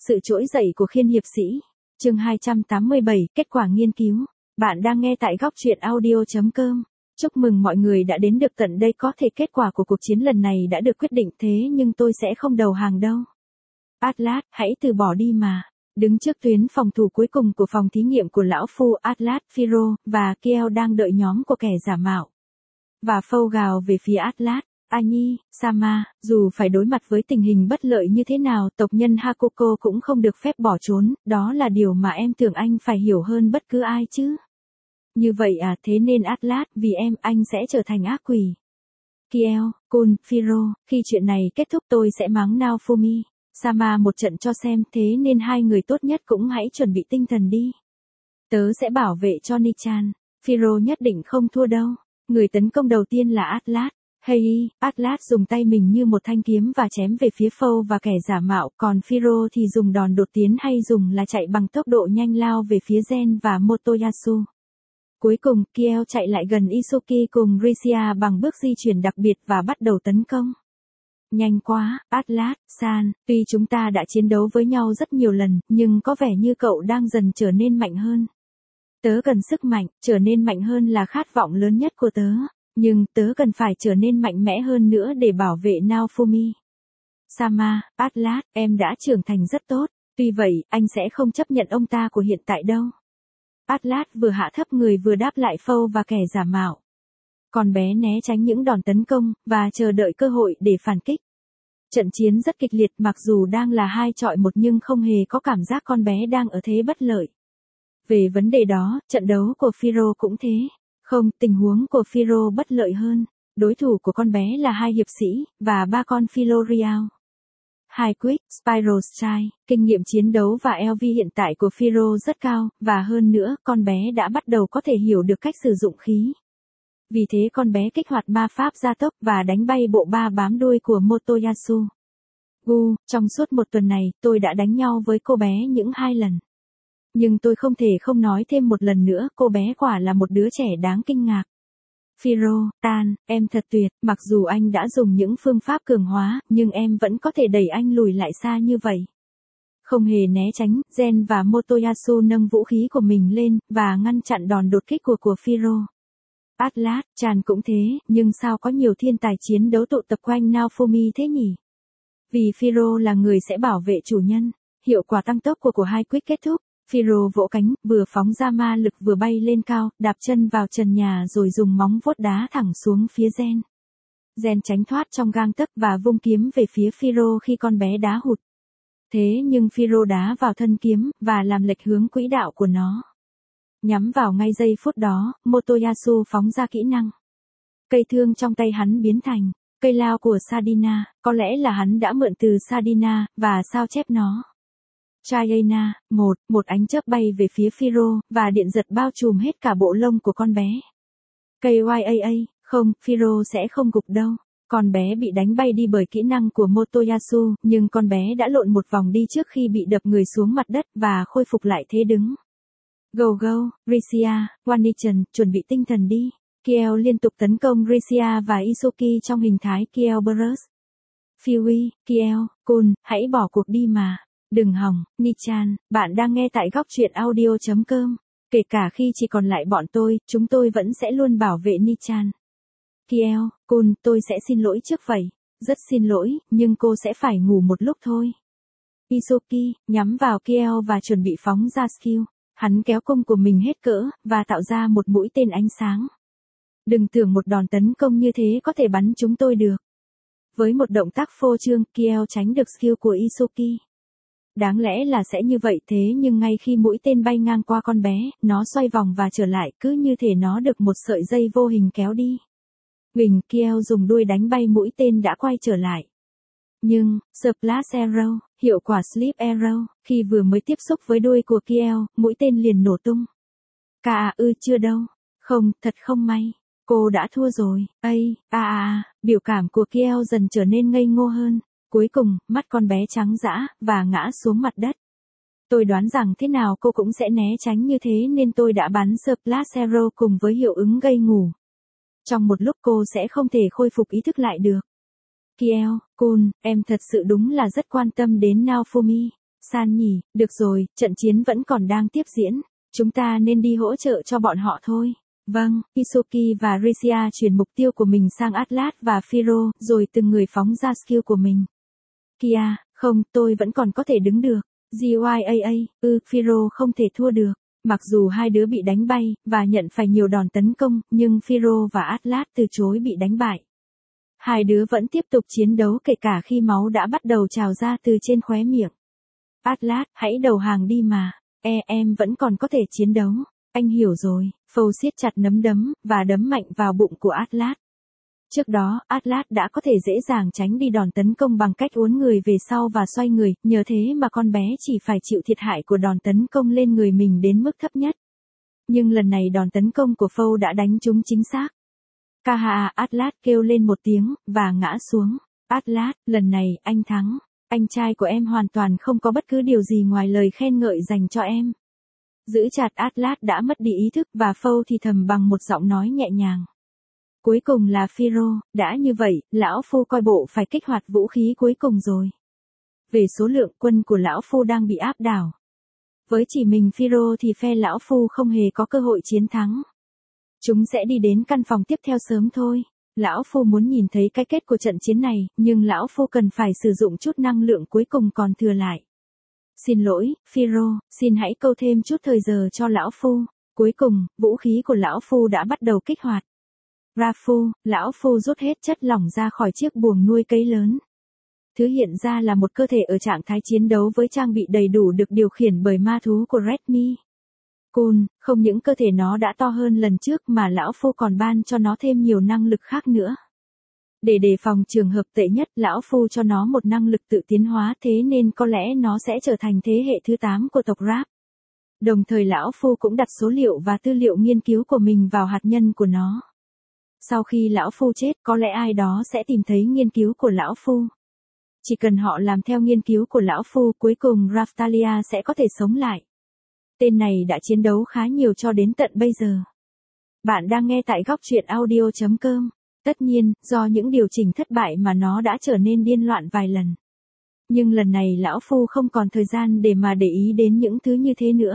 Sự trỗi dậy của khiên hiệp sĩ. Chương 287, kết quả nghiên cứu. Bạn đang nghe tại góc truyện audio.com. Chúc mừng mọi người đã đến được tận đây, có thể kết quả của cuộc chiến lần này đã được quyết định, thế nhưng tôi sẽ không đầu hàng đâu. Atlas, hãy từ bỏ đi mà. Đứng trước tuyến phòng thủ cuối cùng của phòng thí nghiệm của lão phu, Atlas, Phiro và Kiel đang đợi nhóm của kẻ giả mạo. Và Phâu gào về phía Atlas. Anhi, Sama, dù phải đối mặt với tình hình bất lợi như thế nào, tộc nhân Hakuko cũng không được phép bỏ trốn, đó là điều mà em tưởng anh phải hiểu hơn bất cứ ai chứ. Như vậy à, thế nên Atlas, vì em, anh sẽ trở thành ác quỷ. Kiel, Kun, Phiro, khi chuyện này kết thúc tôi sẽ mắng Naofumi, Sama một trận cho xem, thế nên hai người tốt nhất cũng hãy chuẩn bị tinh thần đi. Tớ sẽ bảo vệ cho Nichan. Phiro nhất định không thua đâu. Người tấn công đầu tiên là Atlas. Hey, Atlas dùng tay mình như một thanh kiếm và chém về phía Phâu và kẻ giả mạo, còn Phiro thì dùng đòn đột tiến hay dùng là chạy bằng tốc độ nhanh lao về phía Gen và Motoyasu. Cuối cùng, Kiel chạy lại gần Isuki cùng Risia bằng bước di chuyển đặc biệt và bắt đầu tấn công. Nhanh quá, Atlas-san, tuy chúng ta đã chiến đấu với nhau rất nhiều lần, nhưng có vẻ như cậu đang dần trở nên mạnh hơn. Tớ cần sức mạnh, trở nên mạnh hơn là khát vọng lớn nhất của tớ. Nhưng tớ cần phải trở nên mạnh mẽ hơn nữa để bảo vệ Naofumi. Sama, Atlas, em đã trưởng thành rất tốt, tuy vậy, anh sẽ không chấp nhận ông ta của hiện tại đâu. Atlas vừa hạ thấp người vừa đáp lại Phâu và kẻ giả mạo. Con bé né tránh những đòn tấn công, và chờ đợi cơ hội để phản kích. Trận chiến rất kịch liệt, mặc dù đang là 2-1 nhưng không hề có cảm giác con bé đang ở thế bất lợi. Về vấn đề đó, trận đấu của Phiro cũng thế. Không, tình huống của Phiro bất lợi hơn. Đối thủ của con bé là 2 hiệp sĩ, và 3 con Philorial. 2 Quick, Spiral Strike, kinh nghiệm chiến đấu và LV hiện tại của Phiro rất cao, và hơn nữa, con bé đã bắt đầu có thể hiểu được cách sử dụng khí. Vì thế con bé kích hoạt ma pháp gia tốc và đánh bay bộ ba bám đuôi của Motoyasu. Trong suốt một tuần này, tôi đã đánh nhau với cô bé những 2 lần. Nhưng tôi không thể không nói thêm một lần nữa, cô bé quả là một đứa trẻ đáng kinh ngạc. Phiro, em thật tuyệt, mặc dù anh đã dùng những phương pháp cường hóa, nhưng em vẫn có thể đẩy anh lùi lại xa như vậy. Không hề né tránh, Gen và Motoyasu nâng vũ khí của mình lên, và ngăn chặn đòn đột kích của Phiro. Atlas-chan cũng thế, nhưng sao có nhiều thiên tài chiến đấu tụ tập quanh Naofumi thế nhỉ? Vì Phiro là người sẽ bảo vệ chủ nhân. Hiệu quả tăng tốc của 2 Quick kết thúc. Phiro vỗ cánh, vừa phóng ra ma lực vừa bay lên cao, đạp chân vào trần nhà rồi dùng móng vuốt đá thẳng xuống phía Gen. Gen tránh thoát trong gang tấc và vung kiếm về phía Phiro khi con bé đá hụt. Thế nhưng Phiro đá vào thân kiếm, và làm lệch hướng quỹ đạo của nó. Nhắm vào ngay giây phút đó, Motoyasu phóng ra kỹ năng. Cây thương trong tay hắn biến thành cây lao của Sadina, có lẽ là hắn đã mượn từ Sadina, và sao chép nó. Chayena, một ánh chớp bay về phía Phiro, và điện giật bao trùm hết cả bộ lông của con bé. KYAA, không, Phiro sẽ không gục đâu. Con bé bị đánh bay đi bởi kỹ năng của Motoyasu, nhưng con bé đã lộn một vòng đi trước khi bị đập người xuống mặt đất và khôi phục lại thế đứng. Go, Risia, Wanichan, chuẩn bị tinh thần đi. Kiel liên tục tấn công Risia và Isuki trong hình thái Kiel Burst. Phi, Kiel, Kun, hãy bỏ cuộc đi mà. Đừng hòng, Nichan, bạn đang nghe tại góc truyện audio.com. Kể cả khi chỉ còn lại bọn tôi, chúng tôi vẫn sẽ luôn bảo vệ Nichan. Kiel, Kun, tôi sẽ xin lỗi trước vậy. Rất xin lỗi, nhưng cô sẽ phải ngủ một lúc thôi. Isuki, nhắm vào Kiel và chuẩn bị phóng ra skill. Hắn kéo cung của mình hết cỡ, và tạo ra một mũi tên ánh sáng. Đừng tưởng một đòn tấn công như thế có thể bắn chúng tôi được. Với một động tác phô trương, Kiel tránh được skill của Isuki. Đáng lẽ là sẽ như vậy, thế nhưng ngay khi mũi tên bay ngang qua con bé, nó xoay vòng và trở lại, cứ như thể nó được một sợi dây vô hình kéo đi. Kiel dùng đuôi đánh bay mũi tên đã quay trở lại. Nhưng, Splash Arrow, hiệu quả Sleep Arrow, khi vừa mới tiếp xúc với đuôi của Kiel, mũi tên liền nổ tung. Chưa đâu. Không, thật không may. Cô đã thua rồi. Biểu cảm của Kiel dần trở nên ngây ngô hơn. Cuối cùng, mắt con bé trắng dã, và ngã xuống mặt đất. Tôi đoán rằng thế nào cô cũng sẽ né tránh như thế nên tôi đã bắn Splash Arrow cùng với hiệu ứng gây ngủ. Trong một lúc cô sẽ không thể khôi phục ý thức lại được. Kiel, Kun, em thật sự đúng là rất quan tâm đến Naofumi. San nhỉ, được rồi, trận chiến vẫn còn đang tiếp diễn. Chúng ta nên đi hỗ trợ cho bọn họ thôi. Vâng, Isuki và Risia chuyển mục tiêu của mình sang Atlas và Firo, rồi từng người phóng ra skill của mình. Kia, không, tôi vẫn còn có thể đứng được. GYAA, Firo không thể thua được. Mặc dù hai đứa bị đánh bay, và nhận phải nhiều đòn tấn công, nhưng Firo và Atlas từ chối bị đánh bại. Hai đứa vẫn tiếp tục chiến đấu kể cả khi máu đã bắt đầu trào ra từ trên khóe miệng. Atlas, hãy đầu hàng đi mà. Em vẫn còn có thể chiến đấu. Anh hiểu rồi. Phâu siết chặt nắm đấm, và đấm mạnh vào bụng của Atlas. Trước đó, Atlas đã có thể dễ dàng tránh đi đòn tấn công bằng cách uốn người về sau và xoay người, nhờ thế mà con bé chỉ phải chịu thiệt hại của đòn tấn công lên người mình đến mức thấp nhất. Nhưng lần này đòn tấn công của Phâu đã đánh trúng chính xác. Kaha, Atlas kêu lên một tiếng, và ngã xuống. Atlas, lần này, anh thắng. Anh trai của em hoàn toàn không có bất cứ điều gì ngoài lời khen ngợi dành cho em. Giữ chặt Atlas đã mất đi ý thức và Phâu thì thầm bằng một giọng nói nhẹ nhàng. Cuối cùng là Firo, đã như vậy, lão phu coi bộ phải kích hoạt vũ khí cuối cùng rồi. Về số lượng quân của lão phu đang bị áp đảo. Với chỉ mình Firo thì phe lão phu không hề có cơ hội chiến thắng. Chúng sẽ đi đến căn phòng tiếp theo sớm thôi. Lão phu muốn nhìn thấy cái kết của trận chiến này, nhưng lão phu cần phải sử dụng chút năng lượng cuối cùng còn thừa lại. Xin lỗi, Firo, xin hãy câu thêm chút thời giờ cho lão phu. Cuối cùng, vũ khí của lão phu đã bắt đầu kích hoạt. Rafu, lão phu rút hết chất lỏng ra khỏi chiếc buồng nuôi cấy lớn. Thứ hiện ra là một cơ thể ở trạng thái chiến đấu với trang bị đầy đủ được điều khiển bởi ma thú của Redmi. Cool, không những cơ thể nó đã to hơn lần trước mà lão phu còn ban cho nó thêm nhiều năng lực khác nữa. Để đề phòng trường hợp tệ nhất, lão phu cho nó một năng lực tự tiến hóa, thế nên có lẽ nó sẽ trở thành thế hệ thứ 8 của tộc Rap. Đồng thời lão phu cũng đặt số liệu và tư liệu nghiên cứu của mình vào hạt nhân của nó. Sau khi lão phu chết, có lẽ ai đó sẽ tìm thấy nghiên cứu của lão phu. Chỉ cần họ làm theo nghiên cứu của lão phu, cuối cùng Raftalia sẽ có thể sống lại. Tên này đã chiến đấu khá nhiều cho đến tận bây giờ. Bạn đang nghe tại góc truyện audio.com. Tất nhiên, do những điều chỉnh thất bại mà nó đã trở nên điên loạn vài lần. Nhưng lần này lão phu không còn thời gian để mà để ý đến những thứ như thế nữa.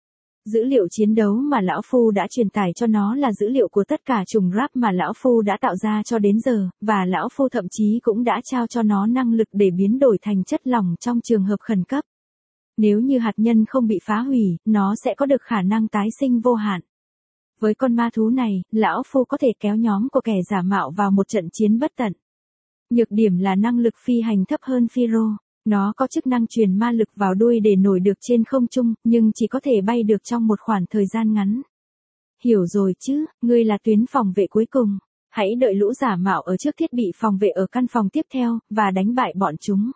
Dữ liệu chiến đấu mà lão phu đã truyền tải cho nó là dữ liệu của tất cả chủng Rap mà lão phu đã tạo ra cho đến giờ, và lão phu thậm chí cũng đã trao cho nó năng lực để biến đổi thành chất lỏng trong trường hợp khẩn cấp. Nếu như hạt nhân không bị phá hủy, nó sẽ có được khả năng tái sinh vô hạn. Với con ma thú này, lão phu có thể kéo nhóm của kẻ giả mạo vào một trận chiến bất tận. Nhược điểm là năng lực phi hành thấp hơn Firo. Nó có chức năng truyền ma lực vào đuôi để nổi được trên không trung, nhưng chỉ có thể bay được trong một khoảng thời gian ngắn. Hiểu rồi chứ, ngươi là tuyến phòng vệ cuối cùng. Hãy đợi lũ giả mạo ở trước thiết bị phòng vệ ở căn phòng tiếp theo, và đánh bại bọn chúng.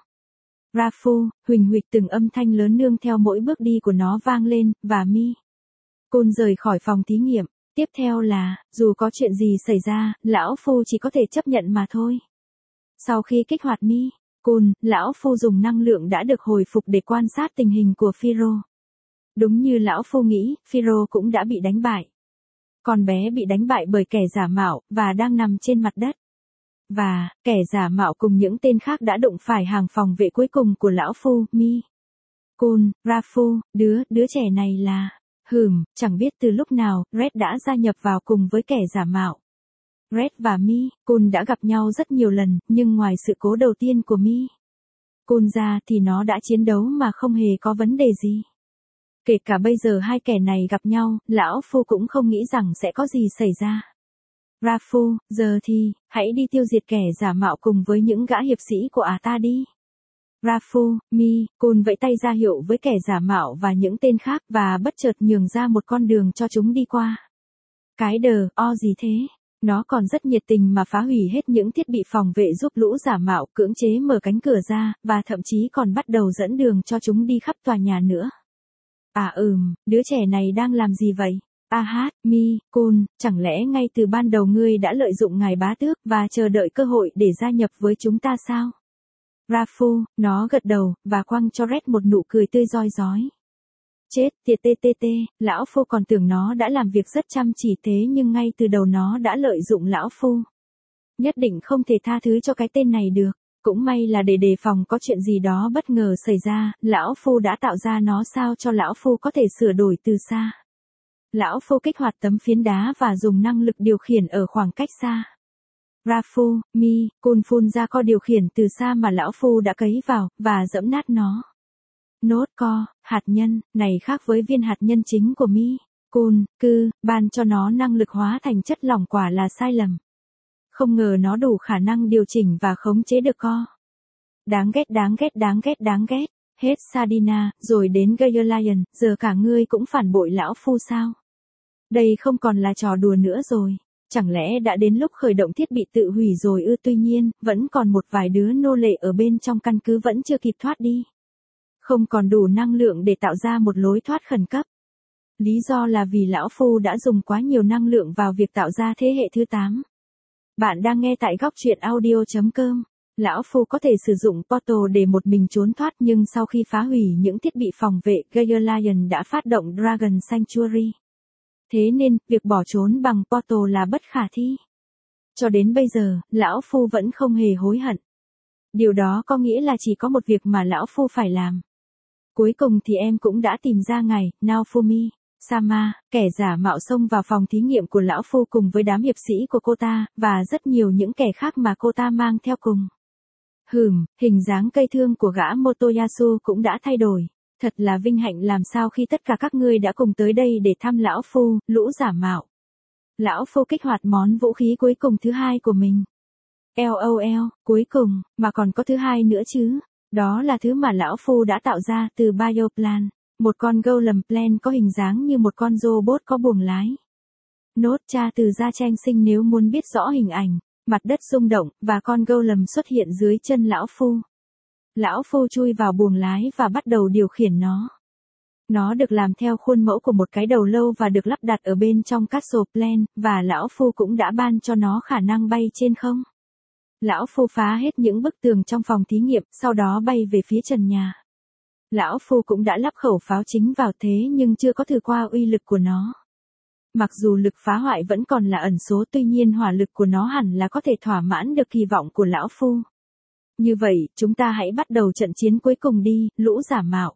Rafu, huỳnh huỵch từng âm thanh lớn nương theo mỗi bước đi của nó vang lên, và Mi. Côn rời khỏi phòng thí nghiệm. Tiếp theo là, dù có chuyện gì xảy ra, lão phu chỉ có thể chấp nhận mà thôi. Sau khi kích hoạt Mi. Côn, lão phu dùng năng lượng đã được hồi phục để quan sát tình hình của Firo. Đúng như lão phu nghĩ, Firo cũng đã bị đánh bại. Con bé bị đánh bại bởi kẻ giả mạo, và đang nằm trên mặt đất. Và, kẻ giả mạo cùng những tên khác đã đụng phải hàng phòng vệ cuối cùng của lão phu, Mi. Côn, Rafu, đứa trẻ này là... chẳng biết từ lúc nào, Red đã gia nhập vào cùng với kẻ giả mạo. Red và Mi, Côn đã gặp nhau rất nhiều lần, nhưng ngoài sự cố đầu tiên của Mi. Côn ra thì nó đã chiến đấu mà không hề có vấn đề gì. Kể cả bây giờ hai kẻ này gặp nhau, lão phu cũng không nghĩ rằng sẽ có gì xảy ra. Rafu, giờ thì, hãy đi tiêu diệt kẻ giả mạo cùng với những gã hiệp sĩ của ta đi. Rafu, Mi, Côn vẫy tay ra hiệu với kẻ giả mạo và những tên khác và bất chợt nhường ra một con đường cho chúng đi qua. Cái gì thế? Nó còn rất nhiệt tình mà phá hủy hết những thiết bị phòng vệ giúp lũ giả mạo, cưỡng chế mở cánh cửa ra, và thậm chí còn bắt đầu dẫn đường cho chúng đi khắp tòa nhà nữa. Đứa trẻ này đang làm gì vậy? Mi, Côn, chẳng lẽ ngay từ ban đầu ngươi đã lợi dụng ngài bá tước và chờ đợi cơ hội để gia nhập với chúng ta sao? Rafu, nó gật đầu, và quăng cho Red một nụ cười tươi rói rói. Chết tiệt lão phu còn tưởng nó đã làm việc rất chăm chỉ thế nhưng ngay từ đầu nó đã lợi dụng lão phu. Nhất định không thể tha thứ cho cái tên này được. Cũng may là để đề phòng có chuyện gì đó bất ngờ xảy ra, lão phu đã tạo ra nó sao cho lão phu có thể sửa đổi từ xa. Lão phu kích hoạt tấm phiến đá và dùng năng lực điều khiển ở khoảng cách xa. Rafu, Mi, Kun phun ra co điều khiển từ xa mà lão phu đã cấy vào, và dẫm nát nó. Nốt co, hạt nhân, này khác với viên hạt nhân chính của Mi, Kun, ban cho nó năng lực hóa thành chất lỏng quả là sai lầm. Không ngờ nó đủ khả năng điều chỉnh và khống chế được co. Đáng ghét. Hết Sardina, rồi đến Gaelian, giờ cả ngươi cũng phản bội lão phu sao? Đây không còn là trò đùa nữa rồi. Chẳng lẽ đã đến lúc khởi động thiết bị tự hủy rồi ư? Tuy nhiên, vẫn còn một vài đứa nô lệ ở bên trong căn cứ vẫn chưa kịp thoát đi. Không còn đủ năng lượng để tạo ra một lối thoát khẩn cấp. Lý do là vì lão phu đã dùng quá nhiều năng lượng vào việc tạo ra thế hệ thứ 8. Bạn đang nghe tại góc truyện audio.com. Lão phu có thể sử dụng portal để một mình trốn thoát, nhưng sau khi phá hủy những thiết bị phòng vệ, Gaelian đã phát động Dragon Sanctuary. Thế nên, việc bỏ trốn bằng portal là bất khả thi. Cho đến bây giờ, lão phu vẫn không hề hối hận. Điều đó có nghĩa là chỉ có một việc mà lão phu phải làm. Cuối cùng thì em cũng đã tìm ra ngài, Naofumi Sama, kẻ giả mạo xông vào phòng thí nghiệm của lão phu cùng với đám hiệp sĩ của cô ta, và rất nhiều những kẻ khác mà cô ta mang theo cùng. Hình dáng cây thương của gã Motoyasu cũng đã thay đổi. Thật là vinh hạnh làm sao khi tất cả các ngươi đã cùng tới đây để thăm lão phu, lũ giả mạo. Lão phu kích hoạt món vũ khí cuối cùng thứ hai của mình. LOL, cuối cùng, mà còn có thứ hai nữa chứ. Đó là thứ mà lão phu đã tạo ra từ Bioplan. Một con Golem Plan có hình dáng như một con robot có buồng lái. Nốt tra từ gia tranh sinh nếu muốn biết rõ hình ảnh. Mặt đất rung động, và con Golem xuất hiện dưới chân lão phu. Lão phu chui vào buồng lái và bắt đầu điều khiển nó. Nó được làm theo khuôn mẫu của một cái đầu lâu và được lắp đặt ở bên trong Castle Plan, và lão phu cũng đã ban cho nó khả năng bay trên không. Lão phu phá hết những bức tường trong phòng thí nghiệm, sau đó bay về phía trần nhà. Lão phu cũng đã lắp khẩu pháo chính vào thế nhưng chưa có thử qua uy lực của nó. Mặc dù lực phá hoại vẫn còn là ẩn số, tuy nhiên hỏa lực của nó hẳn là có thể thỏa mãn được kỳ vọng của lão phu. Như vậy, chúng ta hãy bắt đầu trận chiến cuối cùng đi, lũ giả mạo.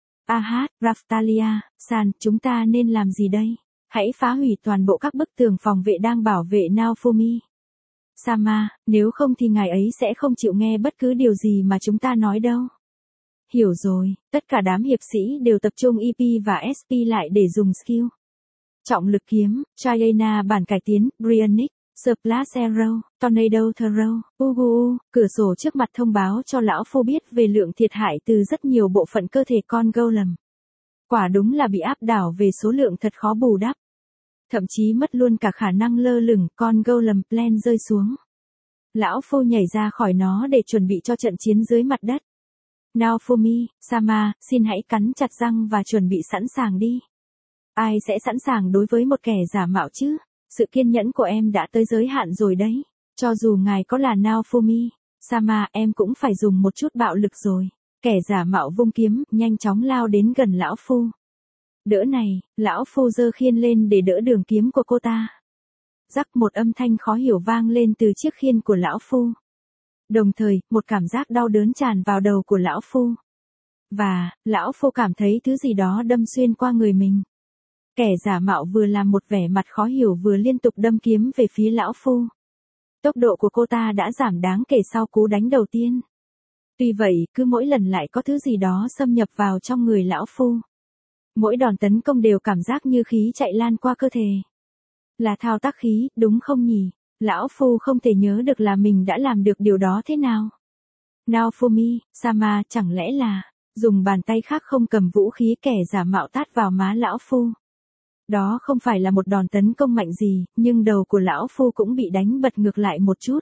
Raftalia, San, chúng ta nên làm gì đây? Hãy phá hủy toàn bộ các bức tường phòng vệ đang bảo vệ Naofumi Sama, nếu không thì ngài ấy sẽ không chịu nghe bất cứ điều gì mà chúng ta nói đâu. Hiểu rồi, tất cả đám hiệp sĩ đều tập trung EP và SP lại để dùng skill. Trọng lực kiếm, Chayena bản cải tiến, Brionic, Splash Arrow, Tornado Throw, Ugu, cửa sổ trước mặt thông báo cho lão phu biết về lượng thiệt hại từ rất nhiều bộ phận cơ thể con Golem. Quả đúng là bị áp đảo về số lượng thật khó bù đắp. Thậm chí mất luôn cả khả năng lơ lửng, con Golem Plan rơi xuống. Lão phu nhảy ra khỏi nó để chuẩn bị cho trận chiến dưới mặt đất. Naofumi Sama, xin hãy cắn chặt răng và chuẩn bị sẵn sàng đi. Ai sẽ sẵn sàng đối với một kẻ giả mạo chứ? Sự kiên nhẫn của em đã tới giới hạn rồi đấy. Cho dù ngài có là Naofumi Sama, em cũng phải dùng một chút bạo lực rồi. Kẻ giả mạo vung kiếm, nhanh chóng lao đến gần lão phu. Đỡ này, lão phu giơ khiên lên để đỡ đường kiếm của cô ta. Rắc, một âm thanh khó hiểu vang lên từ chiếc khiên của lão phu. Đồng thời, một cảm giác đau đớn tràn vào đầu của lão phu. Và, lão phu cảm thấy thứ gì đó đâm xuyên qua người mình. Kẻ giả mạo vừa làm một vẻ mặt khó hiểu vừa liên tục đâm kiếm về phía lão phu. Tốc độ của cô ta đã giảm đáng kể sau cú đánh đầu tiên. Tuy vậy, cứ mỗi lần lại có thứ gì đó xâm nhập vào trong người lão phu. Mỗi đòn tấn công đều cảm giác như khí chạy lan qua cơ thể. Là thao tác khí, đúng không nhỉ? Lão phu không thể nhớ được là mình đã làm được điều đó thế nào. Naofumi Sama, chẳng lẽ là dùng bàn tay khác không cầm vũ khí, kẻ giả mạo tát vào má lão phu. Đó không phải là một đòn tấn công mạnh gì, nhưng đầu của lão phu cũng bị đánh bật ngược lại một chút.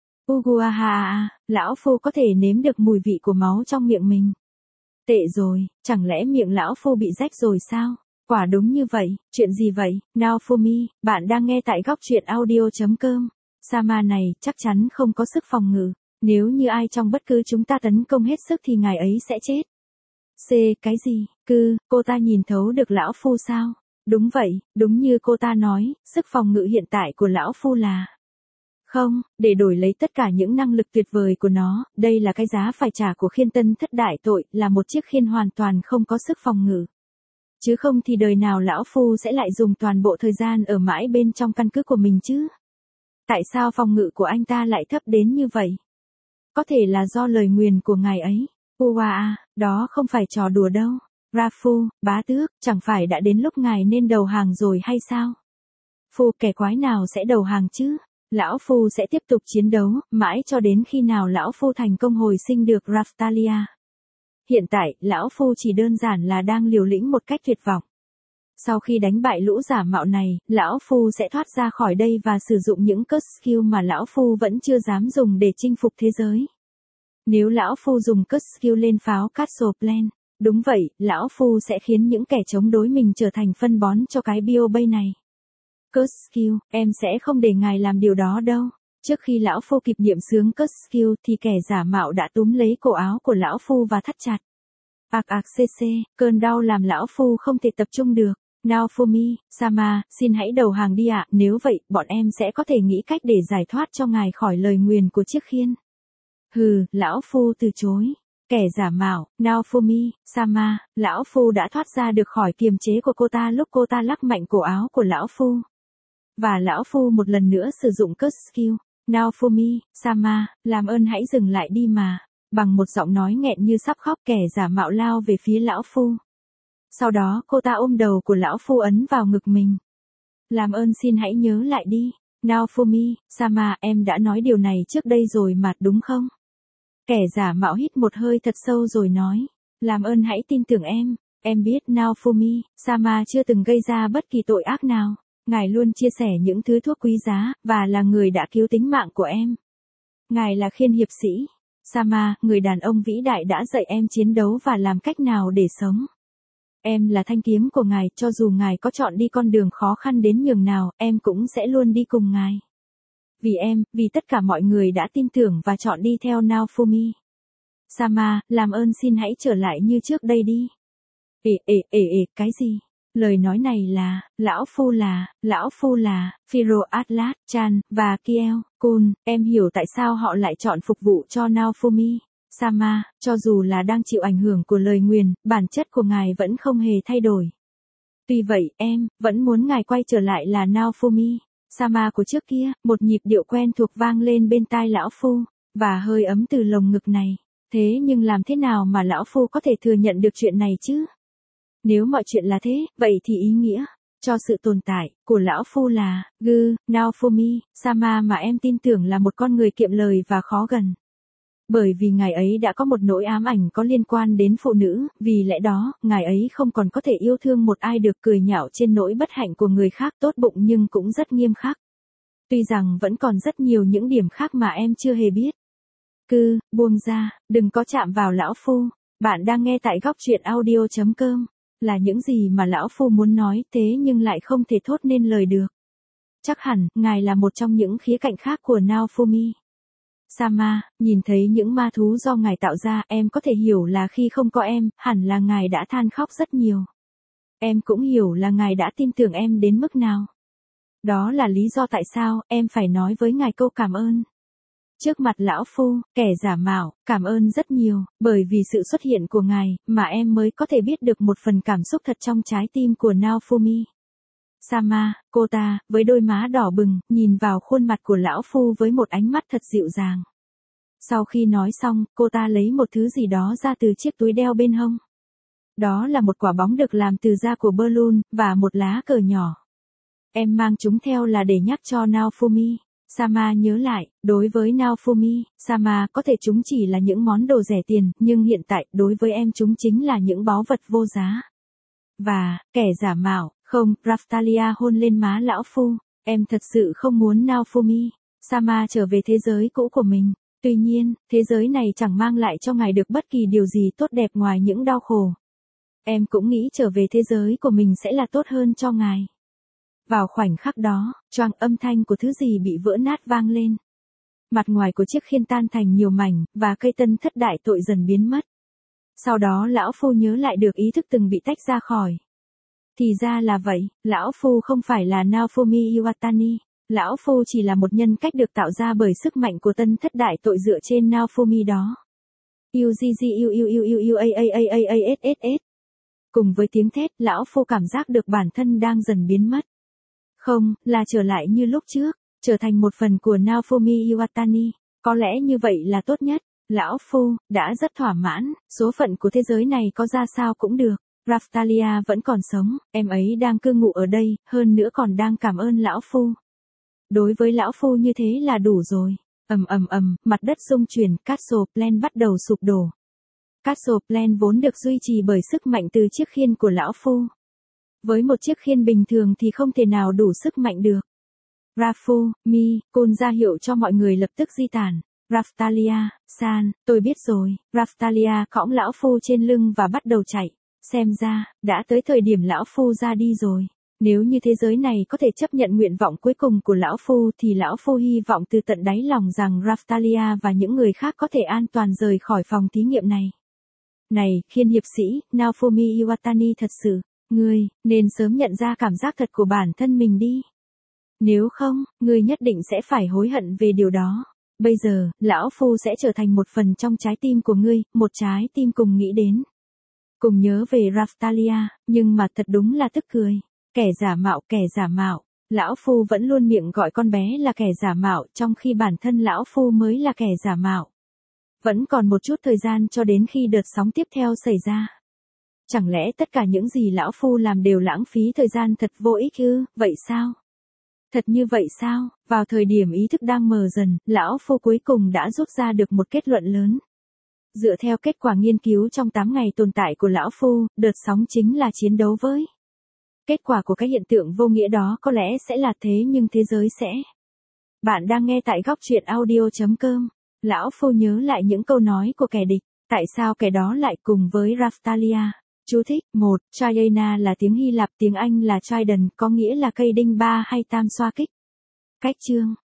Uguaha, lão phu có thể nếm được mùi vị của máu trong miệng mình. Tệ rồi, chẳng lẽ miệng lão phu bị rách rồi sao? Quả đúng như vậy, chuyện gì vậy? Naofumi, bạn đang nghe tại góc truyện audio.com. Sama này chắc chắn không có sức phòng ngự. Nếu như ai trong bất cứ chúng ta tấn công hết sức thì ngài ấy sẽ chết. Cái gì? Cô ta nhìn thấu được lão phu sao? Đúng vậy, đúng như cô ta nói, sức phòng ngự hiện tại của lão phu là Không, để đổi lấy tất cả những năng lực tuyệt vời của nó, đây là cái giá phải trả của khiên tân thất đại tội, là một chiếc khiên hoàn toàn không có sức phòng ngự. Chứ không thì đời nào lão phu sẽ lại dùng toàn bộ thời gian ở mãi bên trong căn cứ của mình chứ? Tại sao phòng ngự của anh ta lại thấp đến như vậy? Có thể là do lời nguyền của ngài ấy. Uwa, đó không phải trò đùa đâu. Rafu, bá tước, chẳng phải đã đến lúc ngài nên đầu hàng rồi hay sao? Phu, kẻ quái nào sẽ đầu hàng chứ? Lão phu sẽ tiếp tục chiến đấu, mãi cho đến khi nào lão phu thành công hồi sinh được Raftalia. Hiện tại, lão phu chỉ đơn giản là đang liều lĩnh một cách tuyệt vọng. Sau khi đánh bại lũ giả mạo này, lão phu sẽ thoát ra khỏi đây và sử dụng những curse skill mà lão phu vẫn chưa dám dùng để chinh phục thế giới. Nếu lão phu dùng curse skill lên pháo Castle Plan, đúng vậy, lão phu sẽ khiến những kẻ chống đối mình trở thành phân bón cho cái BioBay này. Curse skill, em sẽ không để ngài làm điều đó đâu. Trước khi lão phu kịp niệm xướng curse skill thì kẻ giả mạo đã túm lấy cổ áo của lão phu và thắt chặt. Cc, cơn đau làm lão phu không thể tập trung được. Naofumi, Sama, xin hãy đầu hàng đi ạ, nếu vậy, bọn em sẽ có thể nghĩ cách để giải thoát cho ngài khỏi lời nguyền của chiếc khiên. Hừ, lão phu từ chối. Kẻ giả mạo, Naofumi, Sama, lão phu đã thoát ra được khỏi kiềm chế của cô ta lúc cô ta lắc mạnh cổ áo của lão phu. Và lão phu một lần nữa sử dụng curse skill. Naofumi, Sama, làm ơn hãy dừng lại đi mà. Bằng một giọng nói nghẹn như sắp khóc, kẻ giả mạo lao về phía lão phu. Sau đó cô ta ôm đầu của lão phu ấn vào ngực mình. Làm ơn xin hãy nhớ lại đi. Naofumi, Sama, em đã nói điều này trước đây rồi mà, đúng không? Kẻ giả mạo hít một hơi thật sâu rồi nói. Làm ơn hãy tin tưởng em biết Naofumi, Sama chưa từng gây ra bất kỳ tội ác nào. Ngài luôn chia sẻ những thứ thuốc quý giá, và là người đã cứu tính mạng của em. Ngài là khiên hiệp sĩ. Sama, người đàn ông vĩ đại đã dạy em chiến đấu và làm cách nào để sống. Em là thanh kiếm của ngài, cho dù ngài có chọn đi con đường khó khăn đến nhường nào, em cũng sẽ luôn đi cùng ngài. Vì em, vì tất cả mọi người đã tin tưởng và chọn đi theo Naofumi. Sama, làm ơn xin hãy trở lại như trước đây đi. Cái gì? Lời nói này là, lão phu là, Firo Atlas, Chan, và Kiel, Kun, em hiểu tại sao họ lại chọn phục vụ cho Naofumi. Sama, cho dù là đang chịu ảnh hưởng của lời nguyền, bản chất của ngài vẫn không hề thay đổi. Tuy vậy, em, vẫn muốn ngài quay trở lại là Naofumi. Sama của trước kia, một nhịp điệu quen thuộc vang lên bên tai lão phu, và hơi ấm từ lồng ngực này. Thế nhưng làm thế nào mà lão phu có thể thừa nhận được chuyện này chứ? Nếu mọi chuyện là thế, vậy thì ý nghĩa cho sự tồn tại của lão phu là Naofumi, Sama mà em tin tưởng là một con người kiệm lời và khó gần. Bởi vì ngài ấy đã có một nỗi ám ảnh có liên quan đến phụ nữ, vì lẽ đó, ngài ấy không còn có thể yêu thương một ai được cười nhạo trên nỗi bất hạnh của người khác, tốt bụng nhưng cũng rất nghiêm khắc. Tuy rằng vẫn còn rất nhiều những điểm khác mà em chưa hề biết. Buông ra, đừng có chạm vào lão phu. Bạn đang nghe tại góc truyện audio.com. Là những gì mà lão phu muốn nói, thế nhưng lại không thể thốt nên lời được. Chắc hẳn, ngài là một trong những khía cạnh khác của Naofumi. Sama, nhìn thấy những ma thú do ngài tạo ra, em có thể hiểu là khi không có em, hẳn là ngài đã than khóc rất nhiều. Em cũng hiểu là ngài đã tin tưởng em đến mức nào. Đó là lý do tại sao em phải nói với ngài câu cảm ơn. Trước mặt lão phu, kẻ giả mạo, cảm ơn rất nhiều, bởi vì sự xuất hiện của ngài, mà em mới có thể biết được một phần cảm xúc thật trong trái tim của Naofumi. Sama, cô ta, với đôi má đỏ bừng, nhìn vào khuôn mặt của lão phu với một ánh mắt thật dịu dàng. Sau khi nói xong, cô ta lấy một thứ gì đó ra từ chiếc túi đeo bên hông. Đó là một quả bóng được làm từ da của Berlun, và một lá cờ nhỏ. Em mang chúng theo là để nhắc cho Naofumi. Sama nhớ lại, đối với Naofumi, Sama có thể chúng chỉ là những món đồ rẻ tiền, nhưng hiện tại, đối với em chúng chính là những báu vật vô giá. Và, kẻ giả mạo, không, Raftalia hôn lên má lão phu, em thật sự không muốn Naofumi, Sama trở về thế giới cũ của mình. Tuy nhiên, thế giới này chẳng mang lại cho ngài được bất kỳ điều gì tốt đẹp ngoài những đau khổ. Em cũng nghĩ trở về thế giới của mình sẽ là tốt hơn cho ngài. Vào khoảnh khắc đó, choang, âm thanh của thứ gì bị vỡ nát vang lên. Mặt ngoài của chiếc khiên tan thành nhiều mảnh, và cây tân thất đại tội dần biến mất. Sau đó lão phu nhớ lại được ý thức từng bị tách ra khỏi. Thì ra là vậy, lão phu không phải là Naofumi Iwatani. lão phu chỉ là một nhân cách được tạo ra bởi sức mạnh của tân thất đại tội dựa trên Naofumi đó. UGGUUUUUAAAAASS. Cùng với tiếng thét, lão phu cảm giác được bản thân đang dần biến mất. Không, là trở lại như lúc trước, trở thành một phần của Naofumi Iwatani. Có lẽ như vậy là tốt nhất. Lão phu đã rất thỏa mãn, số phận của thế giới này có ra sao cũng được. Raphtalia vẫn còn sống, em ấy đang cư ngụ ở đây, hơn nữa còn đang cảm ơn lão phu. Đối với lão phu như thế là đủ rồi. Mặt đất rung chuyển, Castle Plan bắt đầu sụp đổ. Castle Plan vốn được duy trì bởi sức mạnh từ chiếc khiên của lão phu. Với một chiếc khiên bình thường thì không thể nào đủ sức mạnh được. Rafu, Kun ra hiệu cho mọi người lập tức di tản. Raphtalia, San, tôi biết rồi. Raphtalia cõng lão phu trên lưng và bắt đầu chạy. Xem ra, đã tới thời điểm lão phu ra đi rồi. Nếu như thế giới này có thể chấp nhận nguyện vọng cuối cùng của lão phu thì lão phu hy vọng từ tận đáy lòng rằng Raphtalia và những người khác có thể an toàn rời khỏi phòng thí nghiệm này. Này, khiên hiệp sĩ, Naofumi Iwatani thật sự, ngươi nên sớm nhận ra cảm giác thật của bản thân mình đi. Nếu không, ngươi nhất định sẽ phải hối hận về điều đó. Bây giờ, lão phu sẽ trở thành một phần trong trái tim của ngươi, một trái tim cùng nghĩ đến. Cùng nhớ về Raphtalia, nhưng mà thật đúng là tức cười. Kẻ giả mạo. Lão phu vẫn luôn miệng gọi con bé là kẻ giả mạo, trong khi bản thân lão phu mới là kẻ giả mạo. Vẫn còn một chút thời gian cho đến khi đợt sóng tiếp theo xảy ra. Chẳng lẽ tất cả những gì lão phu làm đều lãng phí thời gian thật vô ích ư, vậy sao? Thật như vậy sao? Vào thời điểm ý thức đang mờ dần, lão phu cuối cùng đã rút ra được một kết luận lớn. Dựa theo kết quả nghiên cứu trong 8 ngày tồn tại của lão phu, đợt sóng chính là chiến đấu với. Kết quả của cái hiện tượng vô nghĩa đó có lẽ sẽ là thế nhưng thế giới sẽ. Bạn đang nghe tại góc truyện audio.com. Lão phu nhớ lại những câu nói của kẻ địch. Tại sao kẻ đó lại cùng với Raphtalia? Chú thích. 1. Traiana là tiếng Hy Lạp, tiếng Anh là Trident, có nghĩa là cây đinh ba hay tam xoa kích. Cách chương.